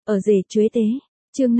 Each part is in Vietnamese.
Ở rể chuế tế. Chương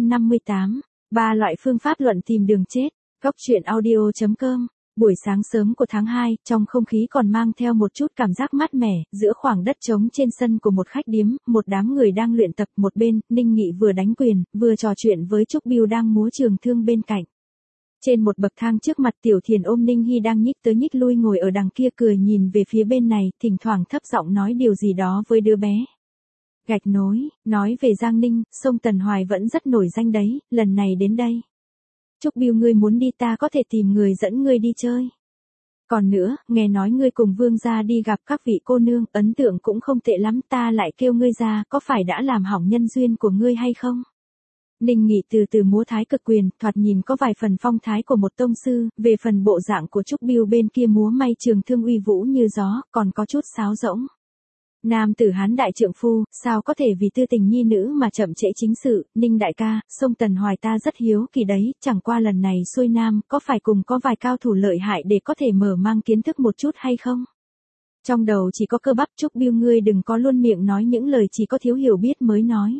558. 3 loại phương pháp luận tìm đường chết. Góc truyện audio.com. Buổi sáng sớm của tháng 2, trong không khí còn mang theo một chút cảm giác mát mẻ, giữa khoảng đất trống trên sân của một khách điếm, một đám người đang luyện tập, một bên, Ninh Nghị vừa đánh quyền, vừa trò chuyện với Trúc Biêu đang múa trường thương bên cạnh. Trên một bậc thang trước mặt Tiểu Thiền ôm Ninh Hy đang nhích tới nhích lui ngồi ở đằng kia cười nhìn về phía bên này, thỉnh thoảng thấp giọng nói điều gì đó với đứa bé. Gạch nối, nói về Giang Ninh, sông Tần Hoài vẫn rất nổi danh đấy, lần này đến đây. Trúc Biêu ngươi muốn đi ta có thể tìm người dẫn ngươi đi chơi. Còn nữa, nghe nói ngươi cùng Vương gia đi gặp các vị cô nương, ấn tượng cũng không tệ lắm, ta lại kêu ngươi ra, có phải đã làm hỏng nhân duyên của ngươi hay không? Ninh Nghị từ từ múa thái cực quyền, thoạt nhìn có vài phần phong thái của một tông sư, về phần bộ dạng của Trúc Biêu bên kia múa may trường thương uy vũ như gió, còn có chút sáo rỗng. Nam tử Hán đại trượng phu, sao có thể vì tư tình nhi nữ mà chậm trễ chính sự, Ninh đại ca, sông Tần Hoài ta rất hiếu kỳ đấy, chẳng qua lần này xuôi Nam, có phải cùng có vài cao thủ lợi hại để có thể mở mang kiến thức một chút hay không? Trong đầu chỉ có cơ bắp. Trúc Biêu ngươi đừng có luôn miệng nói những lời chỉ có thiếu hiểu biết mới nói.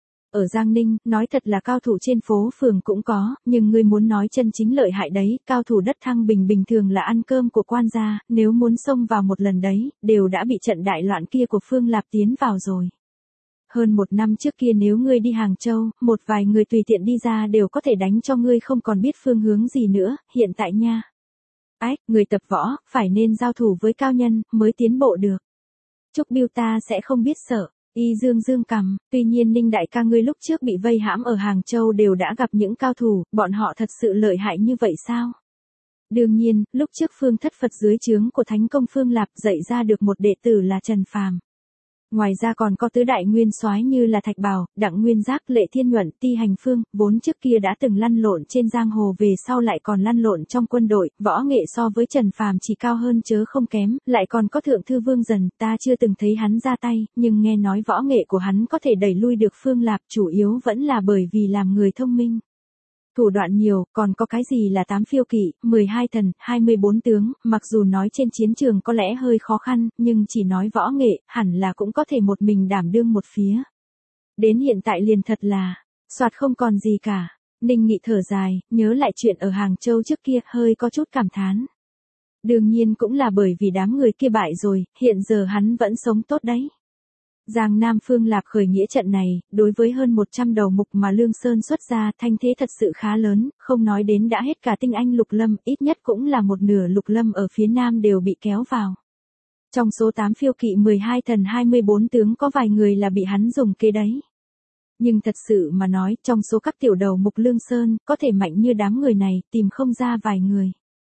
Ở Giang Ninh, nói thật là cao thủ trên phố phường cũng có, nhưng ngươi muốn nói chân chính lợi hại đấy, cao thủ đất Thăng Bình bình thường là ăn cơm của quan gia, nếu muốn xông vào một lần đấy, đều đã bị trận đại loạn kia của Phương Lạp tiến vào rồi. Hơn một năm trước kia nếu ngươi đi Hàng Châu, một vài người tùy tiện đi ra đều có thể đánh cho ngươi không còn biết phương hướng gì nữa, hiện tại nha. Ách, người tập võ, phải nên giao thủ với cao nhân, mới tiến bộ được. Trúc Biêu ta sẽ không biết sợ. Y dương dương cằm, tuy nhiên Ninh đại ca ngươi lúc trước bị vây hãm ở Hàng Châu đều đã gặp những cao thủ, bọn họ thật sự lợi hại như vậy sao? Đương nhiên, lúc trước Phương Thất Phật dưới trướng của Thánh Công Phương Lạp dạy ra được một đệ tử là Trần Phàm. Ngoài ra còn có tứ đại nguyên soái như là Thạch Bảo, Đặng Nguyên Giác, Lệ Thiên Nhuận, Ti Hành Phương, vốn trước kia đã từng lăn lộn trên giang hồ về sau lại còn lăn lộn trong quân đội, võ nghệ so với Trần Phàm chỉ cao hơn chớ không kém, lại còn có Thượng thư Vương Dần, ta chưa từng thấy hắn ra tay, nhưng nghe nói võ nghệ của hắn có thể đẩy lui được Phương Lạp, chủ yếu vẫn là bởi vì làm người thông minh. Thủ đoạn nhiều, còn có cái gì là 8 phiêu kỵ, 12 thần, 24 tướng, mặc dù nói trên chiến trường có lẽ hơi khó khăn, nhưng chỉ nói võ nghệ, hẳn là cũng có thể một mình đảm đương một phía. Đến hiện tại liền thật là, soạt không còn gì cả. Ninh Nghị thở dài, nhớ lại chuyện ở Hàng Châu trước kia, hơi có chút cảm thán. Đương nhiên cũng là bởi vì đám người kia bại rồi, hiện giờ hắn vẫn sống tốt đấy. Giang Nam Phương Lạp khởi nghĩa trận này, đối với hơn 100 đầu mục mà Lương Sơn xuất ra, thanh thế thật sự khá lớn, không nói đến đã hết cả tinh anh lục lâm, ít nhất cũng là một nửa lục lâm ở phía Nam đều bị kéo vào. Trong số 8 phiêu kỵ 12 thần 24 tướng có vài người là bị hắn dùng kế đấy. Nhưng thật sự mà nói, trong số các tiểu đầu mục Lương Sơn, có thể mạnh như đám người này, tìm không ra vài người.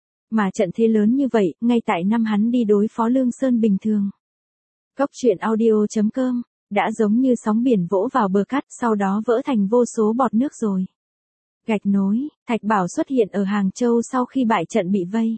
Mà trận thế lớn như vậy, ngay tại năm hắn đi đối phó Lương Sơn bình thường. Góc truyện audio.com, đã giống như sóng biển vỗ vào bờ cát, sau đó vỡ thành vô số bọt nước rồi. Gạch nối, Thạch Bảo xuất hiện ở Hàng Châu sau khi bại trận bị vây.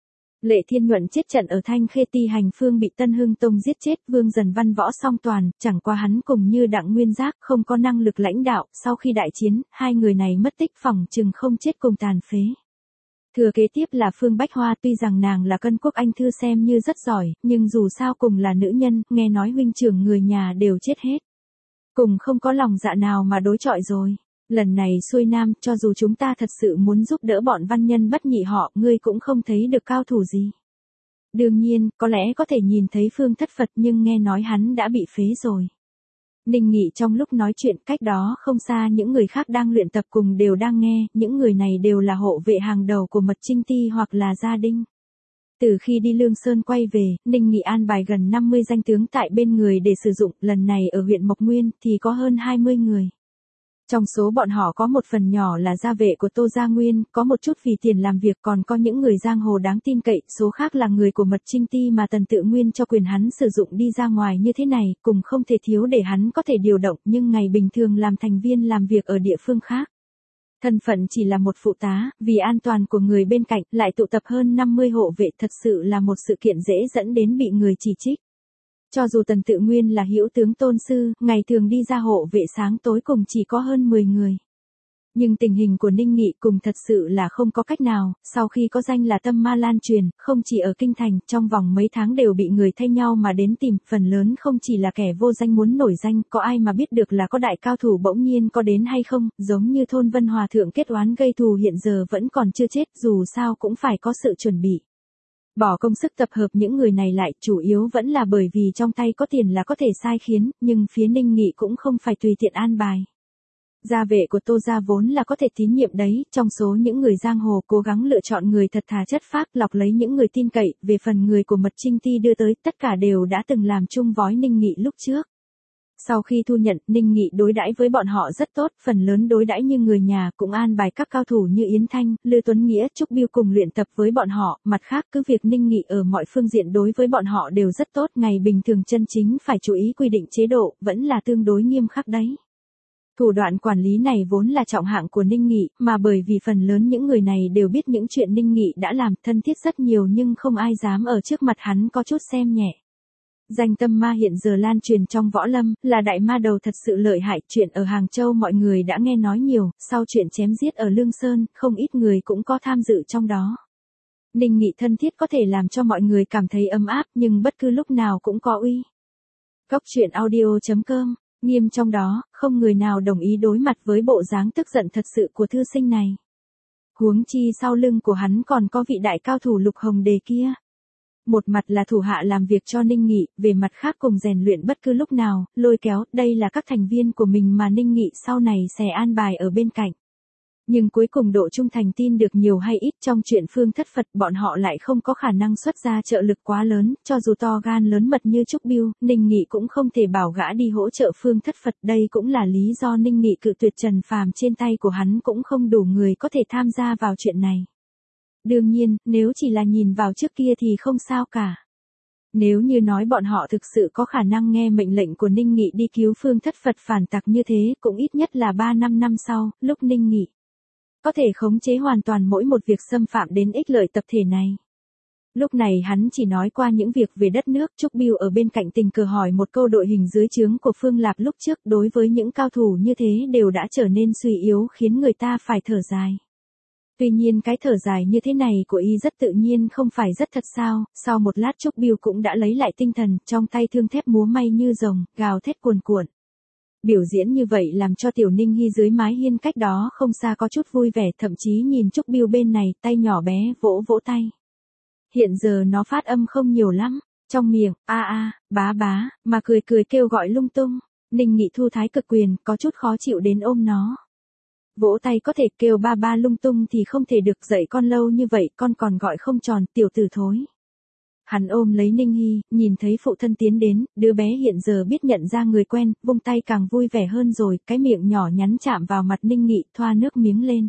Lệ Thiên Nhuận chết trận ở Thanh Khê, Ti Hành Phương bị Tân Hưng Tông giết chết, Vương Dần văn võ song toàn, chẳng qua hắn cùng như Đặng Nguyên Giác không có năng lực lãnh đạo, sau khi đại chiến, hai người này mất tích phỏng chừng không chết cùng tàn phế. Thừa kế tiếp là Phương Bách Hoa, tuy rằng nàng là Cân Quốc Anh thư xem như rất giỏi, nhưng dù sao cùng là nữ nhân, nghe nói huynh trưởng người nhà đều chết hết. Cùng không có lòng dạ nào mà đối chọi rồi. Lần này xuôi Nam, cho dù chúng ta thật sự muốn giúp đỡ bọn văn nhân bất nhị họ, ngươi cũng không thấy được cao thủ gì. Đương nhiên, có lẽ có thể nhìn thấy Phương Thất Phật nhưng nghe nói hắn đã bị phế rồi. Ninh Nghị trong lúc nói chuyện cách đó không xa những người khác đang luyện tập cùng đều đang nghe, những người này đều là hộ vệ hàng đầu của Mật Trinh Ti hoặc là gia đình. Từ khi đi Lương Sơn quay về, Ninh Nghị an bài gần 50 danh tướng tại bên người để sử dụng, lần này ở huyện Mộc Nguyên thì có hơn 20 người. Trong số bọn họ có một phần nhỏ là gia vệ của Tô Gia Nguyên, có một chút vì tiền làm việc, còn có những người giang hồ đáng tin cậy, số khác là người của Mật Trinh Ti mà Tần Tự Nguyên cho quyền hắn sử dụng đi ra ngoài như thế này, cùng không thể thiếu để hắn có thể điều động, nhưng ngày bình thường làm thành viên làm việc ở địa phương khác. Thân phận chỉ là một phụ tá, vì an toàn của người bên cạnh, lại tụ tập hơn 50 hộ vệ, thật sự là một sự kiện dễ dẫn đến bị người chỉ trích. Cho dù Tần Tự Nguyên là hữu tướng tôn sư, ngày thường đi ra hộ vệ sáng tối cùng chỉ có hơn 10 người. Nhưng tình hình của Ninh Nghị cùng thật sự là không có cách nào, sau khi có danh là tâm ma lan truyền, không chỉ ở kinh thành, trong vòng mấy tháng đều bị người thay nhau mà đến tìm, phần lớn không chỉ là kẻ vô danh muốn nổi danh, có ai mà biết được là có đại cao thủ bỗng nhiên có đến hay không, giống như thôn Vân Hòa thượng kết oán gây thù hiện giờ vẫn còn chưa chết, dù sao cũng phải có sự chuẩn bị. Bỏ công sức tập hợp những người này lại, chủ yếu vẫn là bởi vì trong tay có tiền là có thể sai khiến, nhưng phía Ninh Nghị cũng không phải tùy tiện an bài. Gia vệ của Tô gia vốn là có thể tín nhiệm đấy, trong số những người giang hồ cố gắng lựa chọn người thật thà chất phác, lọc lấy những người tin cậy, về phần người của Mật Trinh Ti đưa tới, tất cả đều đã từng làm chung vói Ninh Nghị lúc trước. Sau khi thu nhận, Ninh Nghị đối đãi với bọn họ rất tốt, phần lớn đối đãi như người nhà, cũng an bài các cao thủ như Yến Thanh, Lư Tuấn Nghĩa, Trúc Biêu cùng luyện tập với bọn họ, mặt khác cứ việc Ninh Nghị ở mọi phương diện đối với bọn họ đều rất tốt, ngày bình thường chân chính phải chú ý quy định chế độ, vẫn là tương đối nghiêm khắc đấy. Thủ đoạn quản lý này vốn là trọng hạng của Ninh Nghị, mà bởi vì phần lớn những người này đều biết những chuyện Ninh Nghị đã làm, thân thiết rất nhiều nhưng không ai dám ở trước mặt hắn có chút xem nhẹ. Danh tâm ma hiện giờ lan truyền trong võ lâm, là đại ma đầu thật sự lợi hại, chuyện ở Hàng Châu mọi người đã nghe nói nhiều, sau chuyện chém giết ở Lương Sơn, không ít người cũng có tham dự trong đó. Ninh Nghị thân thiết có thể làm cho mọi người cảm thấy ấm áp, nhưng bất cứ lúc nào cũng có uy. Góc truyện audio.com, nghiêm trong đó, không người nào đồng ý đối mặt với bộ dáng tức giận thật sự của thư sinh này. Huống chi sau lưng của hắn còn có vị đại cao thủ Lục Hồng Đề kia. Một mặt là thủ hạ làm việc cho Ninh Nghị, về mặt khác cùng rèn luyện bất cứ lúc nào, lôi kéo, đây là các thành viên của mình mà Ninh Nghị sau này sẽ an bài ở bên cạnh. Nhưng cuối cùng độ trung thành tin được nhiều hay ít trong chuyện Phương Thất Phật, bọn họ lại không có khả năng xuất ra trợ lực quá lớn, cho dù to gan lớn mật như Trúc Biêu, Ninh Nghị cũng không thể bảo gã đi hỗ trợ Phương Thất Phật, đây cũng là lý do Ninh Nghị cự tuyệt Trần Phàm, trên tay của hắn cũng không đủ người có thể tham gia vào chuyện này. Đương nhiên, nếu chỉ là nhìn vào trước kia thì không sao cả. Nếu như nói bọn họ thực sự có khả năng nghe mệnh lệnh của Ninh Nghị đi cứu Phương Thất Phật phản tặc như thế, cũng ít nhất là 3-5 năm sau, lúc Ninh Nghị có thể khống chế hoàn toàn mỗi một việc xâm phạm đến ích lợi tập thể này. Lúc này hắn chỉ nói qua những việc về đất nước, Trúc Biêu ở bên cạnh tình cờ hỏi một câu đội hình dưới trướng của Phương Lạp lúc trước, đối với những cao thủ như thế đều đã trở nên suy yếu khiến người ta phải thở dài. Tuy nhiên cái thở dài như thế này của y rất tự nhiên, không phải rất thật sao, sau một lát Trúc Biêu cũng đã lấy lại tinh thần, trong tay thương thép múa may như rồng, gào thét cuồn cuộn. Biểu diễn như vậy làm cho Tiểu Ninh Hy dưới mái hiên cách đó không xa có chút vui vẻ, thậm chí nhìn Trúc Biêu bên này, tay nhỏ bé vỗ vỗ tay. Hiện giờ nó phát âm không nhiều lắm, trong miệng, bá bá, mà cười cười kêu gọi lung tung. Ninh Nghị thu thái cực quyền, có chút khó chịu đến ôm nó. Vỗ tay có thể kêu ba ba lung tung thì không thể được, dạy con lâu như vậy, con còn gọi không tròn, tiểu tử thối. Hắn ôm lấy Ninh Hy, nhìn thấy phụ thân tiến đến, đứa bé hiện giờ biết nhận ra người quen, vung tay càng vui vẻ hơn rồi, cái miệng nhỏ nhắn chạm vào mặt Ninh Nghị, thoa nước miếng lên.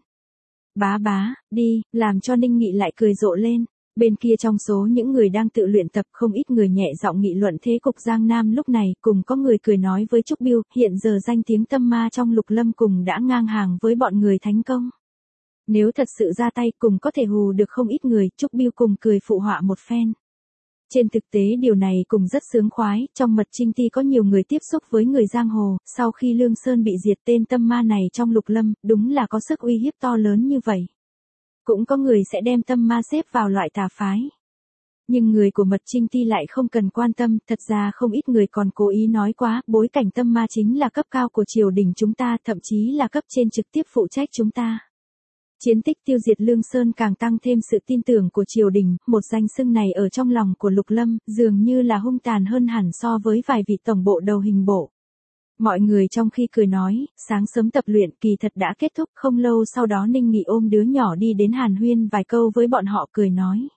Bá bá, đi, làm cho Ninh Nghị lại cười rộ lên. Bên kia trong số những người đang tự luyện tập, không ít người nhẹ giọng nghị luận thế cục Giang Nam lúc này, cùng có người cười nói với Trúc Biêu, hiện giờ danh tiếng tâm ma trong Lục Lâm cùng đã ngang hàng với bọn người Thánh Công. Nếu thật sự ra tay cùng có thể hù được không ít người, Trúc Biêu cùng cười phụ họa một phen. Trên thực tế điều này cũng rất sướng khoái, trong Mật Trinh Ti có nhiều người tiếp xúc với người giang hồ, sau khi Lương Sơn bị diệt tên tâm ma này trong Lục Lâm, đúng là có sức uy hiếp to lớn như vậy. Cũng có người sẽ đem tâm ma xếp vào loại tà phái. Nhưng người của Mật Trinh Ti lại không cần quan tâm, thật ra không ít người còn cố ý nói quá, bối cảnh tâm ma chính là cấp cao của triều đình chúng ta, thậm chí là cấp trên trực tiếp phụ trách chúng ta. Chiến tích tiêu diệt Lương Sơn càng tăng thêm sự tin tưởng của triều đình, một danh xưng này ở trong lòng của Lục Lâm, dường như là hung tàn hơn hẳn so với vài vị tổng bộ đầu hình bộ. Mọi người trong khi cười nói, sáng sớm tập luyện kỳ thật đã kết thúc, không lâu sau đó Ninh Nghị ôm đứa nhỏ đi đến hàn huyên vài câu với bọn họ, cười nói.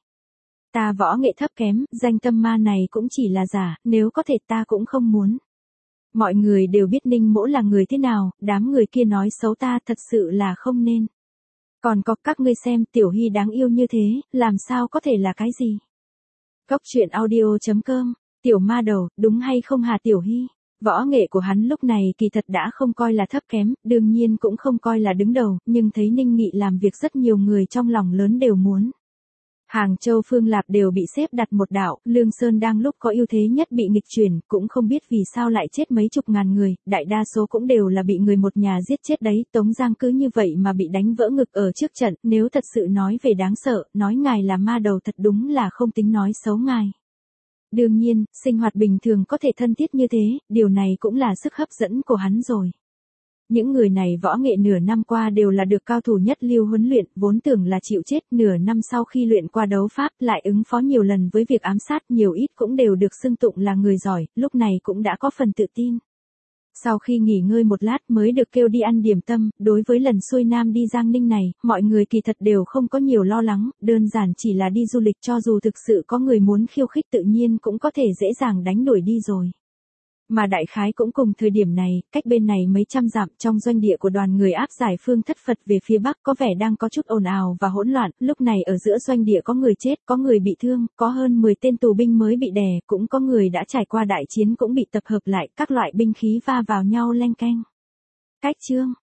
Ta võ nghệ thấp kém, danh tâm ma này cũng chỉ là giả, nếu có thể ta cũng không muốn. Mọi người đều biết Ninh Mỗ là người thế nào, đám người kia nói xấu ta thật sự là không nên. Còn có các ngươi xem, Tiểu Hy đáng yêu như thế, làm sao có thể là cái gì? Góc truyện audio.com, Tiểu ma đầu, đúng hay không hả Tiểu Hy? Võ nghệ của hắn lúc này kỳ thật đã không coi là thấp kém, đương nhiên cũng không coi là đứng đầu, nhưng thấy Ninh Nghị làm việc rất nhiều người trong lòng lớn đều muốn. Hàng Châu Phương Lạp đều bị xếp đặt một đảo, Lương Sơn đang lúc có ưu thế nhất bị nghịch chuyển, cũng không biết vì sao lại chết mấy chục ngàn người, đại đa số cũng đều là bị người một nhà giết chết đấy, Tống Giang cứ như vậy mà bị đánh vỡ ngực ở trước trận, nếu thật sự nói về đáng sợ, nói ngài là ma đầu thật đúng là không tính nói xấu ngài. Đương nhiên, sinh hoạt bình thường có thể thân thiết như thế, điều này cũng là sức hấp dẫn của hắn rồi. Những người này võ nghệ nửa năm qua đều là được cao thủ nhất lưu huấn luyện, vốn tưởng là chịu chết, nửa năm sau khi luyện qua đấu pháp lại ứng phó nhiều lần với việc ám sát, nhiều ít cũng đều được xưng tụng là người giỏi, lúc này cũng đã có phần tự tin. Sau khi nghỉ ngơi một lát mới được kêu đi ăn điểm tâm, đối với lần xuôi nam đi Giang Ninh này, mọi người kỳ thật đều không có nhiều lo lắng, đơn giản chỉ là đi du lịch, cho dù thực sự có người muốn khiêu khích tự nhiên cũng có thể dễ dàng đánh đuổi đi rồi. Mà đại khái cũng cùng thời điểm này, cách bên này mấy trăm dặm trong doanh địa của đoàn người áp giải Phương Thất Phật về phía bắc có vẻ đang có chút ồn ào và hỗn loạn, lúc này ở giữa doanh địa có người chết, có người bị thương, có hơn 10 tên tù binh mới bị đè, cũng có người đã trải qua đại chiến cũng bị tập hợp lại, các loại binh khí va vào nhau leng keng. Cách chương